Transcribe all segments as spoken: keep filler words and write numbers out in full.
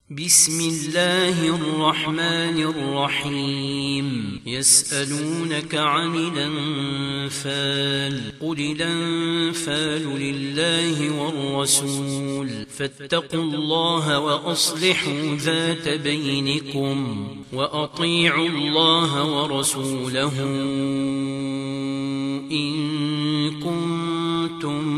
بسم الله الرحمن الرحيم يسألونك عن الأنفال قل الأنفال لله والرسول فاتقوا الله وأصلحوا ذات بينكم وأطيعوا الله ورسوله إن كنتم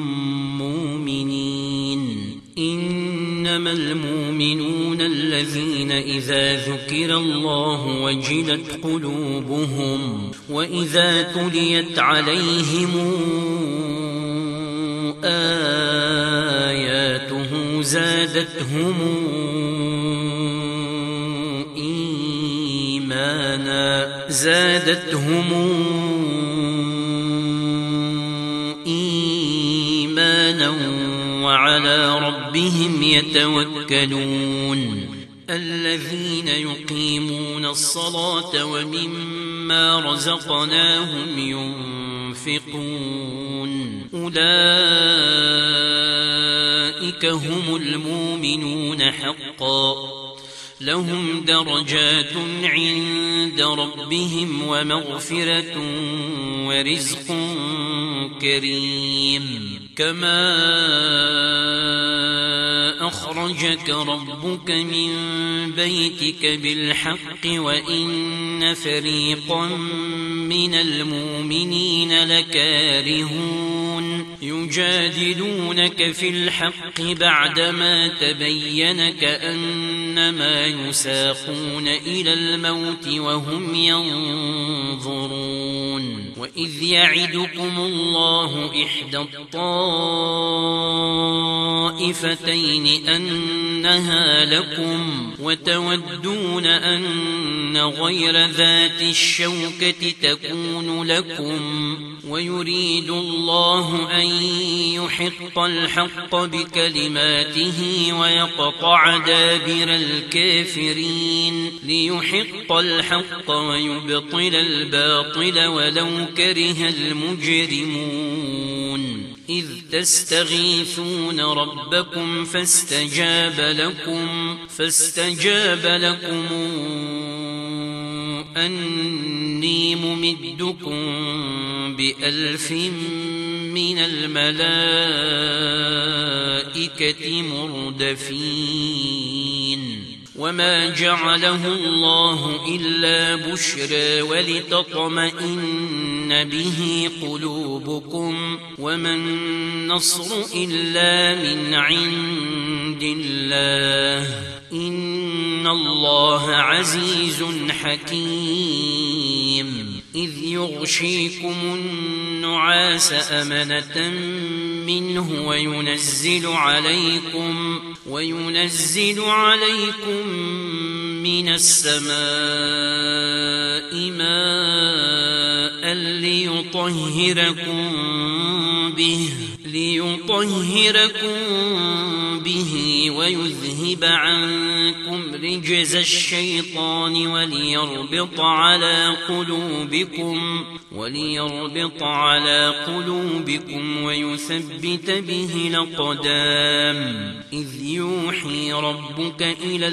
مؤمنين. إنما المؤمنون الذين إذا ذكر الله وجلت قلوبهم وإذا تليت عليهم آياته زادتهم إيمانا زادتهم إيمانا وعلى ربهم يتوكلون. الذين يقيمون الصلاة ومما رزقناهم ينفقون أولئك هم المؤمنون حقا لهم درجات عند ربهم ومغفرة ورزق كريم. كما أخرجك ربك من بيتك بالحق وإن فريقا من المؤمنين لكارهون يجادلونك في الحق بعدما تبين كأنما يساقون إلى الموت وهم ينظرون. وإذ يعدكم الله إحدى الطائفتين أنها لكم وتودون أن غير ذات الشوكة تكون لكم ويريد الله أن يحق الحق بكلماته ويقطع دابر الكافرين ليحق الحق ويبطل الباطل ولو كره المجرمون. إذ تستغيثون ربكم فاستجاب لكم فاستجاب لكم أني ممدكم بألف من الملائكة مردفين. وما جعله الله إلا بشرى ولتطمئن به قلوبكم وما النصر إلا من عند الله إن الله عزيز حكيم. إذ يغشيكم النعاس أمنة منه وينزل عليكم وينزل عليكم من السماء ماء ليطهركم به ليطهركم به ويذهب عنكم رجز الشيطان وليربط على قلوبكم وليربط على قلوبكم ويثبت به الأقدام. إذ يوحي ربك إلى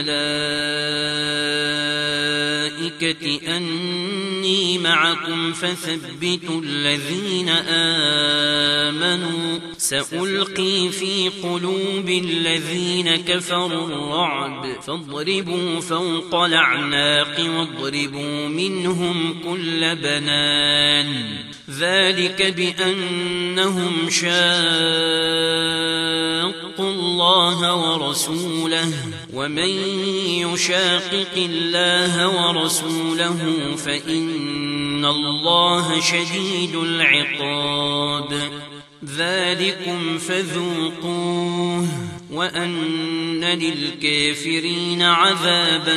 الملائكة أني معكم فثبتوا الذين آمنوا سألقي في قلوب الذين كفروا الرعب فاضربوا فوق الأعناق واضربوا منهم كل بنان. ذلك بأنهم شاقوا الله ورسوله ومن يشاقق الله ورسوله فإن الله شديد العقاب. ذلكم فذوقوه وأن للكافرين عذاب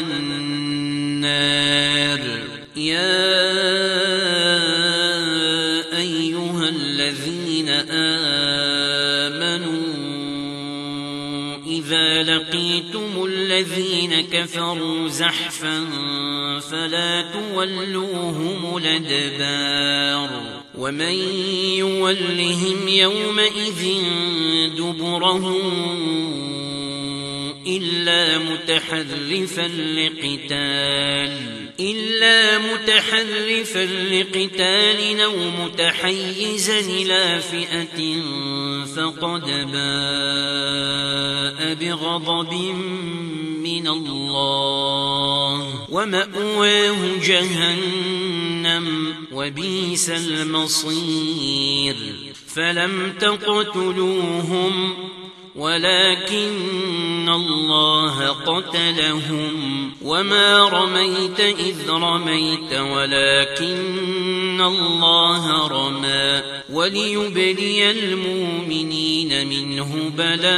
النار. يا أيها الذين آمنوا إذا لقيتم الذين كفروا زحفا فلا تولوهم الأدبار ومن يولهم يومئذ دبره إلا متحرفا لقتال إلا متحرفا لقتال أو متحيزا إلى فئة فقد باء بغضب من الله ومأواه جهنم وبئس المصير فلم تقتلوهم ولكن الله قتلهم وما رميت إذ رميت ولكن الله رمى وليبلي المؤمنين منه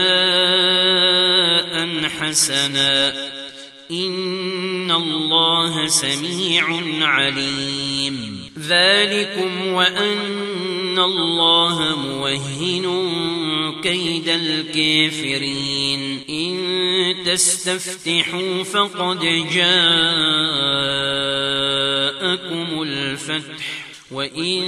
بلاء حسنا إن الله سميع عليم ذلكم وأن الله موهن كيد الكافرين إن تستفتحوا فقد جاءكم الفتح وإن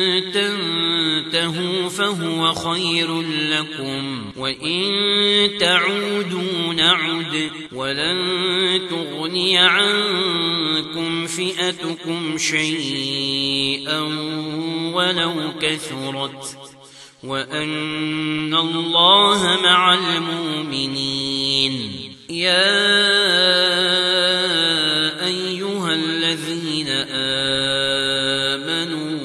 تنتهوا فهو خير لكم وإن تعودوا نعد ولن تغني عنكم فئتكم شيئا ولو كثرت وأن الله مع المؤمنين يا أيها الذين آمنوا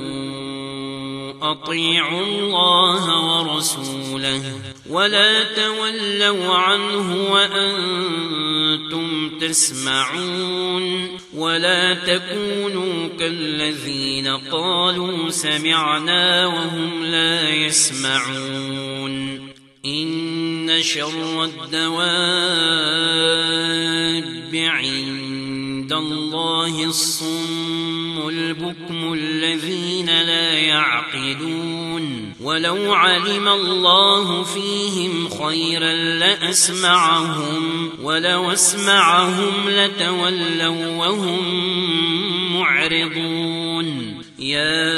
أطيعوا الله ورسوله ولا تولوا عنه وأنتم تسمعون ولا تكونوا كالذين قالوا سمعنا وهم لا يسمعون إن شر الدواب عند الله الصم البكم الذين لا يعقلون ولو علم الله فيهم خيرا لأسمعهم ولو أسمعهم لتولوا وهم معرضون يا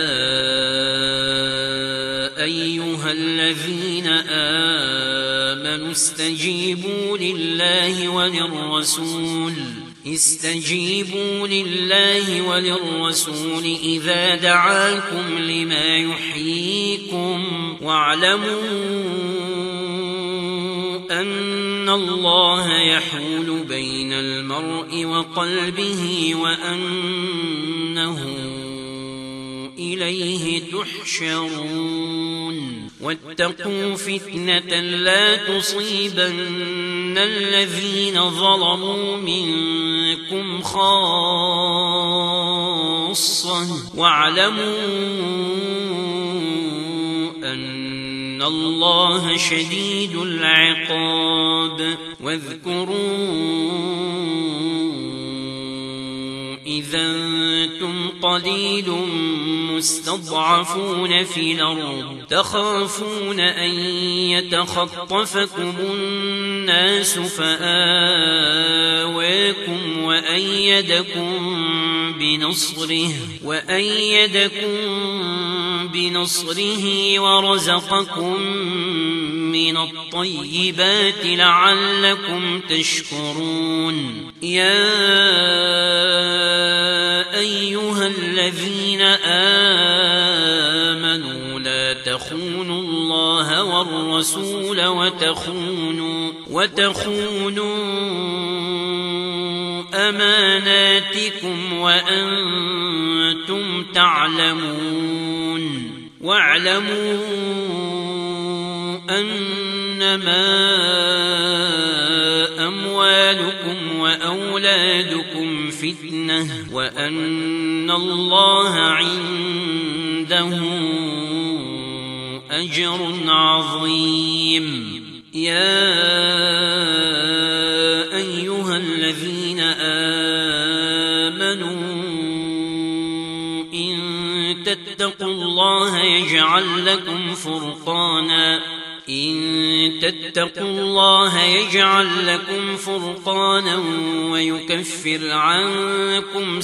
أيها الذين آمنوا استجيبوا لله وللرسول استجيبوا لله وللرسول إذا دعاكم لما يحييكم واعلموا أن الله يحول بين المرء وقلبه وأنه إليه تحشرون واتقوا فتنة لا تصيبن الذين ظلموا منكم خاصة واعلموا أن الله شديد العقاب واذكروا إذا أنتم قليل مستضعفون في الأرض تخافون أن يتخطفكم الناس فآواكم وأيدكم بنصره وأيدكم بنصره ورزقكم من الطيبات لعلكم تشكرون يا أيها الذين آمنوا لا تخونوا الله والرسول وتخونوا وتخونوا أماناتكم وأنتم تعلمون واعلموا أنما أموالكم وأولادكم فتنة وأن الله عنده أجر عظيم يا أيها الذين آمنوا إن تتقوا الله يجعل لكم فرقانا إن تتقوا الله يجعل لكم فرقانا ويكفر عنكم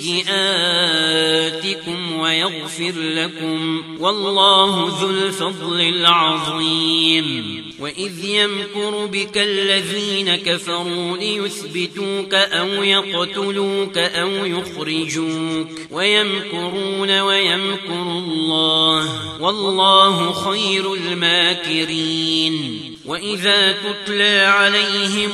سيئاتكم ويغفر لكم والله ذو الفضل العظيم وإذ يمكر بك الذين كفروا ليثبتوك أو يقتلوك أو يخرجوك ويمكرون ويمكر الله والله خير الماكرين وإذا تتلى عليهم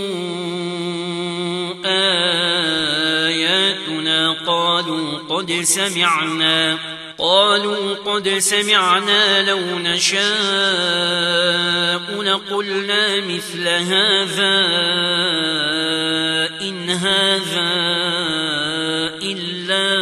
آياتنا قالوا قد سمعنا قالوا قد سمعنا لو نشاء لقلنا مثل هذا إن هذا إلا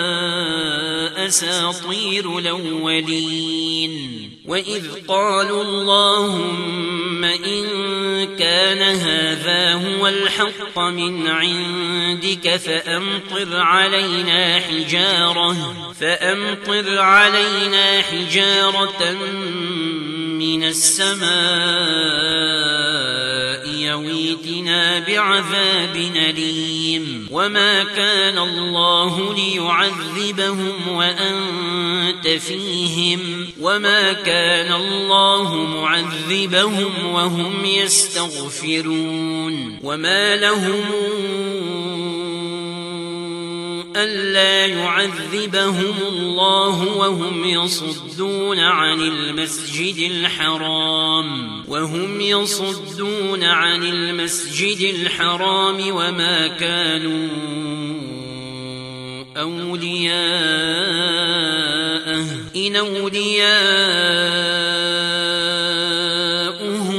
أساطير الأولين وإذ قالوا اللهم إن كان هذا هو الحق من عندك فأمطر علينا حجارة فأمطر علينا حجارة من السماء يويتنا بعذاب أليم وما كان الله ليعذبهم وأنت فيهم وما كان الله معذبهم وهم يستغفرون وما لهم ألا يعذبهم الله وهم يصدون عن المسجد الحرام وهم يصدون عن المسجد الحرام وما كانوا أولياءه إن أولياؤه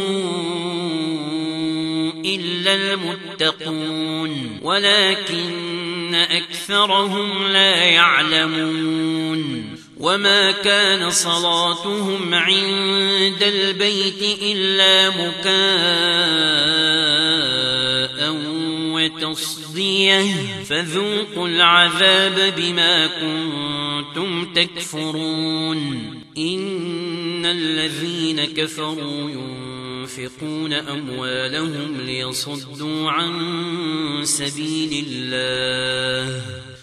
إلا المتقون ولكن أكثرهم لا يعلمون وما كان صلاتهم عند البيت إلا مكاء وتصديه فذوقوا العذاب بما كنتم تكفرون إن الذين كفروا ينفقون أموالهم ليصدوا عن سبيل الله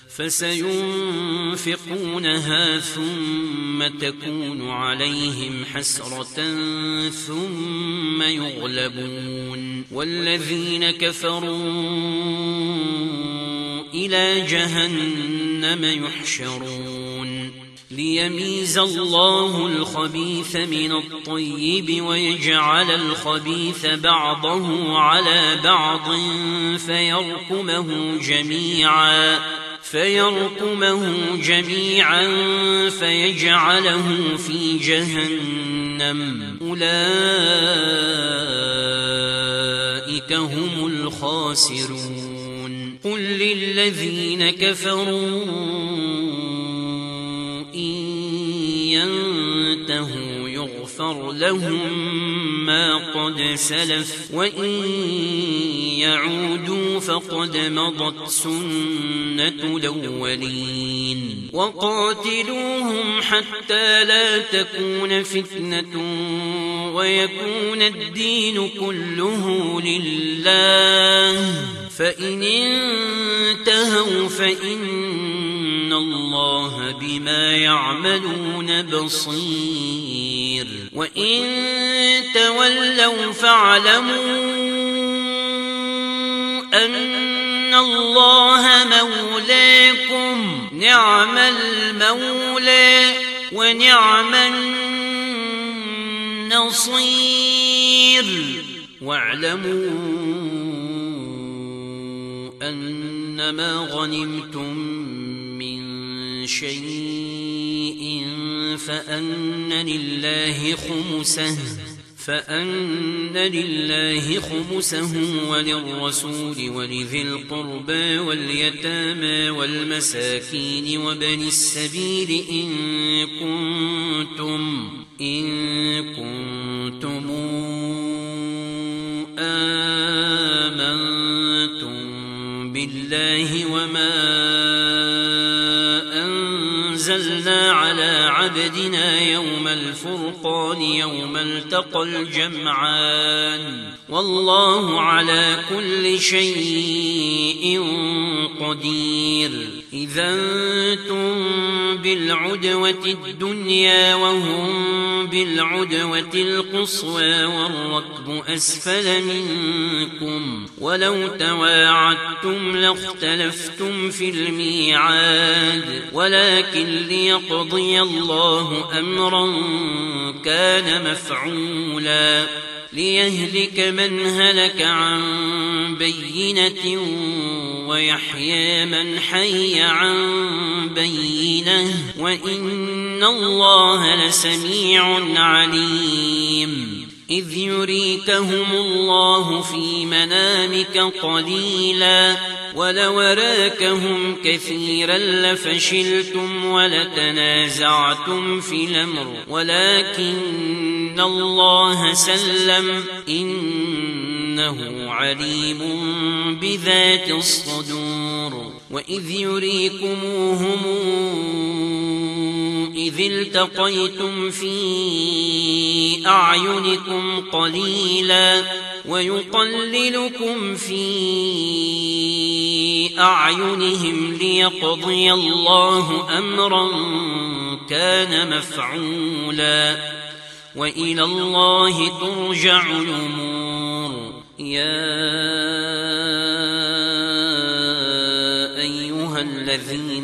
فسينفقونها ثم تكون عليهم حسرة ثم يغلبون والذين كفروا إلى جهنم يحشرون ليميز الله الخبيث من الطيب ويجعل الخبيث بعضه على بعض فيركمه جميعا فيركمه جميعا فيجعله في جهنم أولئك هم الخاسرون قل للذين كفروا إن ينتهوا يغفر لهم ما قد سلف وإن يعودوا فقد مضت سنة الأولين وقاتلوهم حتى لا تكون فتنة ويكون الدين كله لله فإن انتهوا فإن الله بما يعملون بصير وإن تولوا فاعلموا أن الله مولاكم نعم المولى ونعم النصير واعلموا أنما غنمتم من شيء فأن لله خمسه فأن لله خمسه وللرسول ولذي القربى واليتامى والمساكين وبني السبيل إن كنتم إن كنتم آمنتم بالله وما أنزلنا على عبدنا يوم الفرقان يوم التقى الجمعان والله على كل شيء قدير إذا أنتم بالعدوة الدنيا وهم بالعدوة القصوى والركب أسفل منكم ولو تواعدتم لاختلفتم في الميعاد ولكن ليقضي الله أمرا كان مفعولا ليهلك من هلك عن بينة ويحيى من حي عن بينة وإن الله لسميع عليم إذ يريكهم الله في منامك قليلا ولو راكهم كثيرا لفشلتم ولتنازعتم في الأمر ولكن الله سلم إنه عليم بذات الصدور وإذ يريكموهم إذ التقيتم في أعينكم قليلا ويقللكم في أعينهم ليقضي الله أمرا كان مفعولا وإلى الله ترجع الأمور يا أيها الذين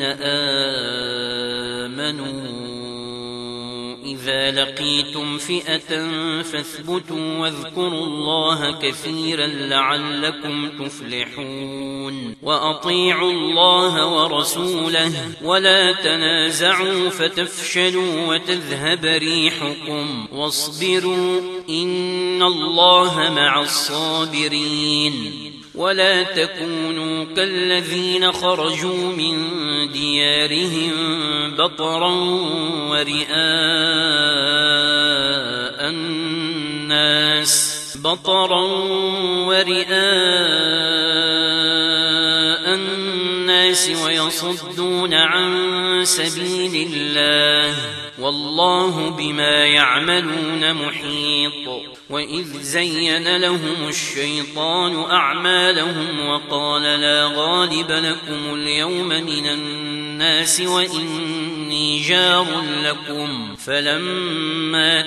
آمنوا إذا لقيتم فئة فاثبتوا واذكروا الله كثيرا لعلكم تفلحون وأطيعوا الله ورسوله ولا تنازعوا فتفشلوا وتذهب ريحكم واصبروا إن الله مع الصابرين ولا تكونوا كالذين خرجوا من ديارهم بطرا ورئاء الناس بطرا ورئاء الناس ويصدون عن سبيل الله والله بما يعملون محيط وإذ زين لهم الشيطان أعمالهم وقال لا غالب لكم اليوم من الناس وإني جار لكم فلما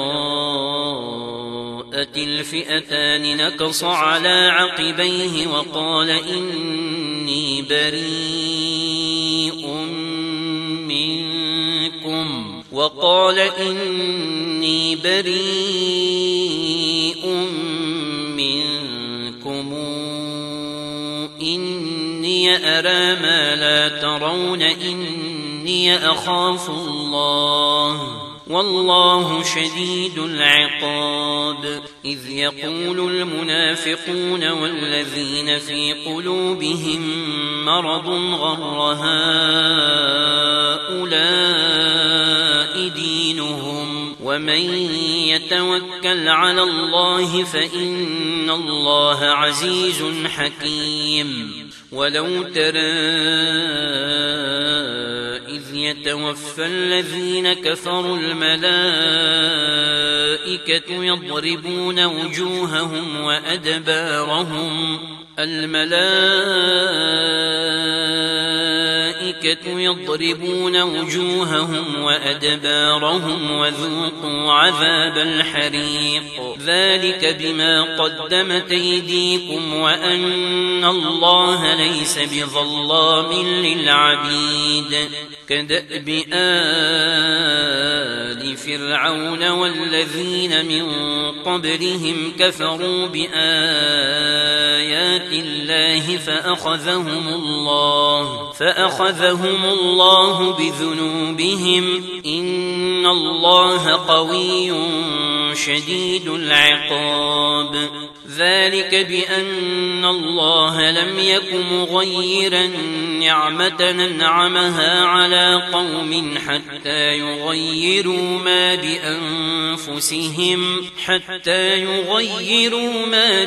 تراءت الفئتان نكص على عقبيه وقال إني بريء منكم وقال إني بريء منكم إني أرى ما لا ترون إني أخاف الله والله شديد العقاب إذ يقول المنافقون والذين في قلوبهم مرض غر هؤلاء دينهم ومن يتوكل على الله فإن الله عزيز حكيم ولو ترى إذ يتوفى الذين كفروا الملائكة يضربون وجوههم وأدبارهم الملائكة يضربون وجوههم وأدبارهم وذوقوا عذاب الحريق ذلك بما قدمت أيديكم وأن الله ليس بظلام للعبيد كدأب آل فرعون والذين من قبلهم كفروا بآيات الله فأخذهم الله فأخذهم الله بذنوبهم إن الله قوي شديد العقاب ذلك بأن الله لم يك مغيرا نعمة أنعمها على قوم حتى يغيروا ما بأنفسهم حتى يغيروا ما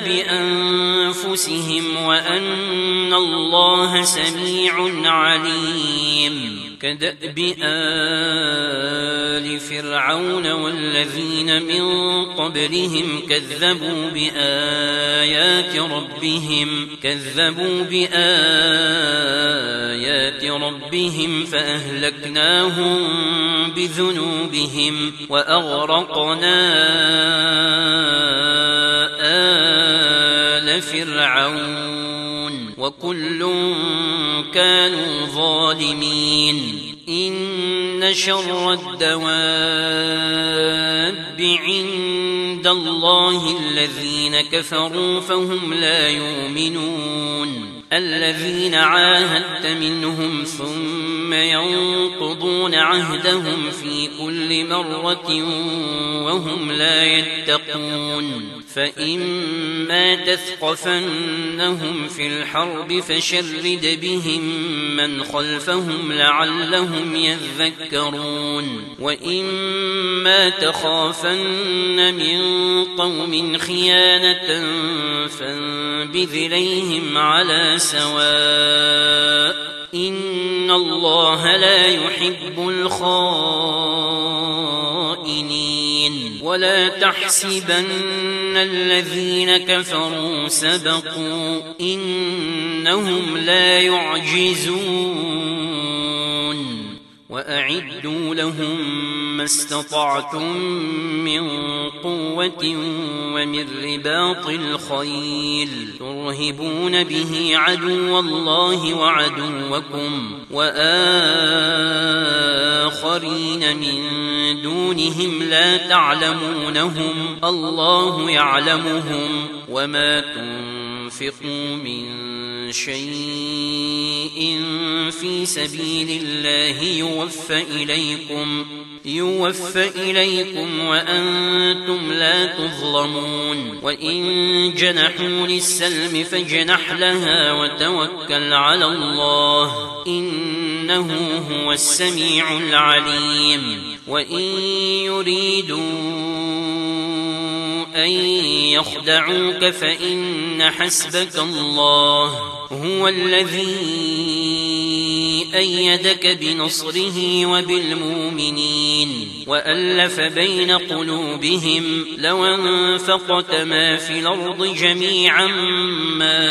بأنفسهم وأن الله سميع عليم كدأب آل فرعون والذين من قبلهم كذبوا بآيات ربهم كذبوا بآيات ربهم فأهلكناهم بذنوبهم وأغرقنا آل فرعون وكل كانوا ظالمين إن شر الدواب عند الله الذين كفروا فهم لا يؤمنون الذين عاهدت منهم ثم ينقضون عهدهم في كل مرة وهم لا يتقون فإما تثقفنهم في الحرب فشرد بهم من خلفهم لعلهم يذكرون وإما تخافن من قوم خيانة فانبذ إليهم على سواء إن الله لا يحب الخائنين ولا تحسبن الذين كفروا سبقوا إنهم لا يعجزون وأعدوا لهم ما استطعتم من قوة ومن رباط الخيل ترهبون به عدو الله وعدوكم وآخرين من دونهم لا تعلمونهم الله يعلمهم وما تنفقوا من شيء في سبيل الله يوفى إليكم يوفى إليكم وأنتم لا تظلمون وإن جنحوا للسلم فاجنح لها وتوكل على الله إنه هو السميع العليم وإن يريدوا أن يخدعوك فإن حسبك الله هو الذي أيدك بنصره وبالمؤمنين وألف بين قلوبهم لو انفقت ما في الأرض جميعا ما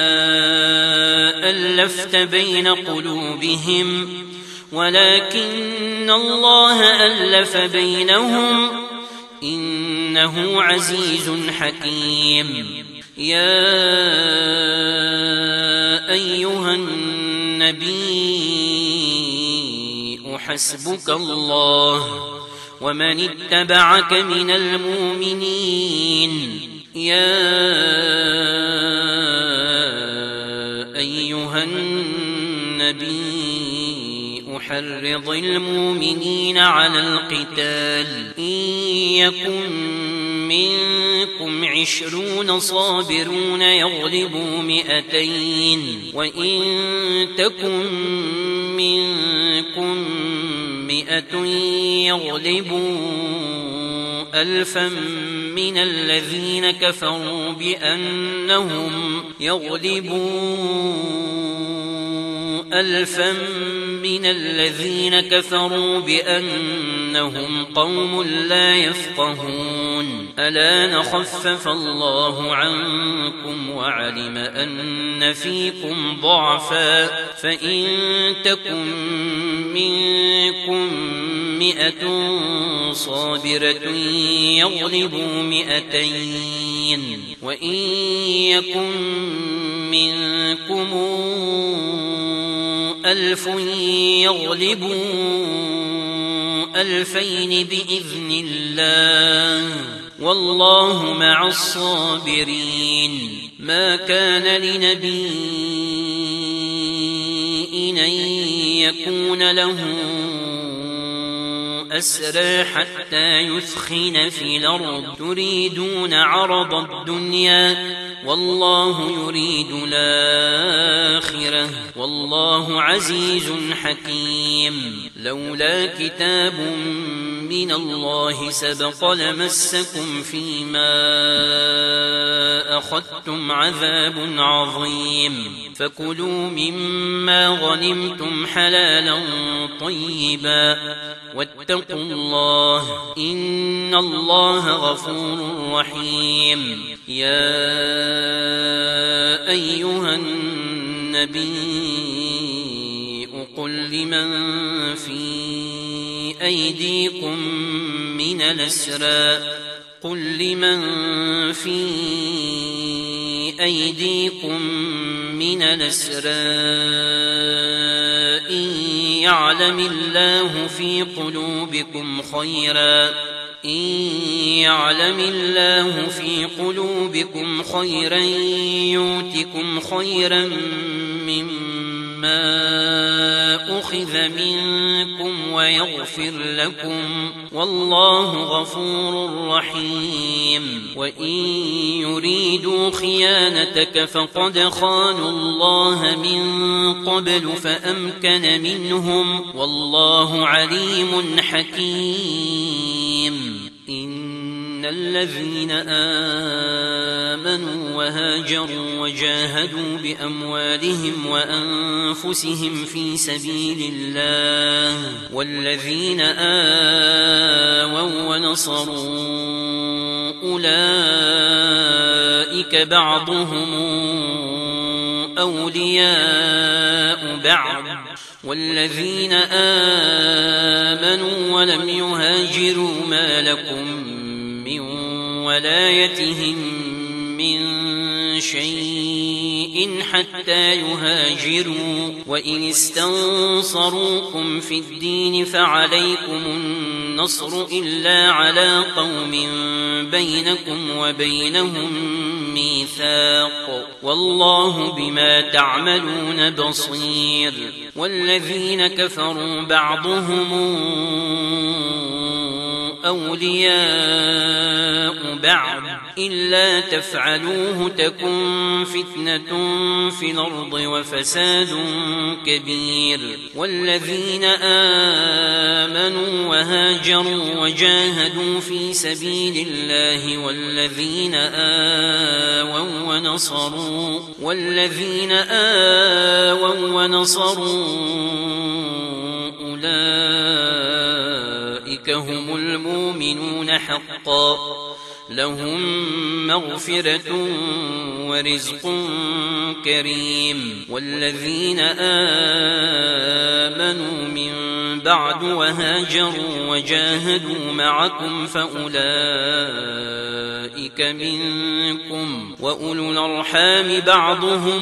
ألفت بين قلوبهم ولكن الله ألف بينهم إنه عزيز حكيم يا أيها النبي حسبك الله ومن اتبعك من المؤمنين يا أيها النبي حرض المؤمنين على القتال إن يكن منكم عشرون صابرون يغلبوا مئتين وإن تكن منكم مئة يغلبوا ألفا من الذين كفروا بأنهم يغلبوا ألفا من الذين كفروا بأنهم قوم لا يفقهون ألا نخفف الله عنكم وعلم أن فيكم ضعفا فإن تكن منكم مئة صابرة يغلبوا مئتين وإن يكن منكم ألف يغلبوا ألفين بإذن الله والله مع الصابرين ما كان لنبي أن يكون له أسرى حتى يثخن في الأرض تريدون عرض الدنيا والله يريد الآخرة والله عزيز حكيم لولا كتاب من الله سبق لمسكم فيما أخذتم عذاب عظيم فكلوا مما غنمتم حلالا طيبا واتقوا الله إن الله غفور رحيم يا أيها النبي قل لمن في أيديكم من الأسرى قل لمن في أيديكم من الأسرى إن يعلم الله في قلوبكم خيرا إن يعلم الله في قلوبكم خيرا يؤتكم خيرا مما أخذ منكم ويغفر لكم والله غفور رحيم وإن يريدوا خيانتك فقد خانوا الله من قبل فأمكن منهم والله عليم حكيم إن الذين آمنوا وهاجروا وجاهدوا بأموالهم وأنفسهم في سبيل الله والذين آووا ونصروا أولئك بعضهم أولياء بعض والذين آمنوا ولم يهاجروا ما لكم من ولايتهم من شيء حتى يهاجروا وإن استنصروكم في الدين فعليكم النصر إلا على قوم بينكم وبينهم ميثاق والله بما تعملون بصير والذين كفروا بعضهم أولياء بعض إلا تفعلوه تكن فتنة في الأرض وفساد كبير والذين آمنوا وهاجروا وجاهدوا في سبيل الله والذين آووا ونصروا والذين آووا ونصروا أولئك هم المؤمنون حقا لهم مغفرة ورزق كريم والذين آمنوا من بعد وهاجروا وجاهدوا معكم فأولئك منكم وأولو الأرحام بعضهم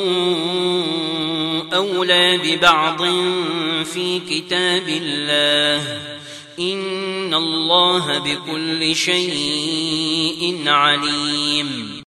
أولى ببعض في كتاب الله إن الله بكل شيء عليم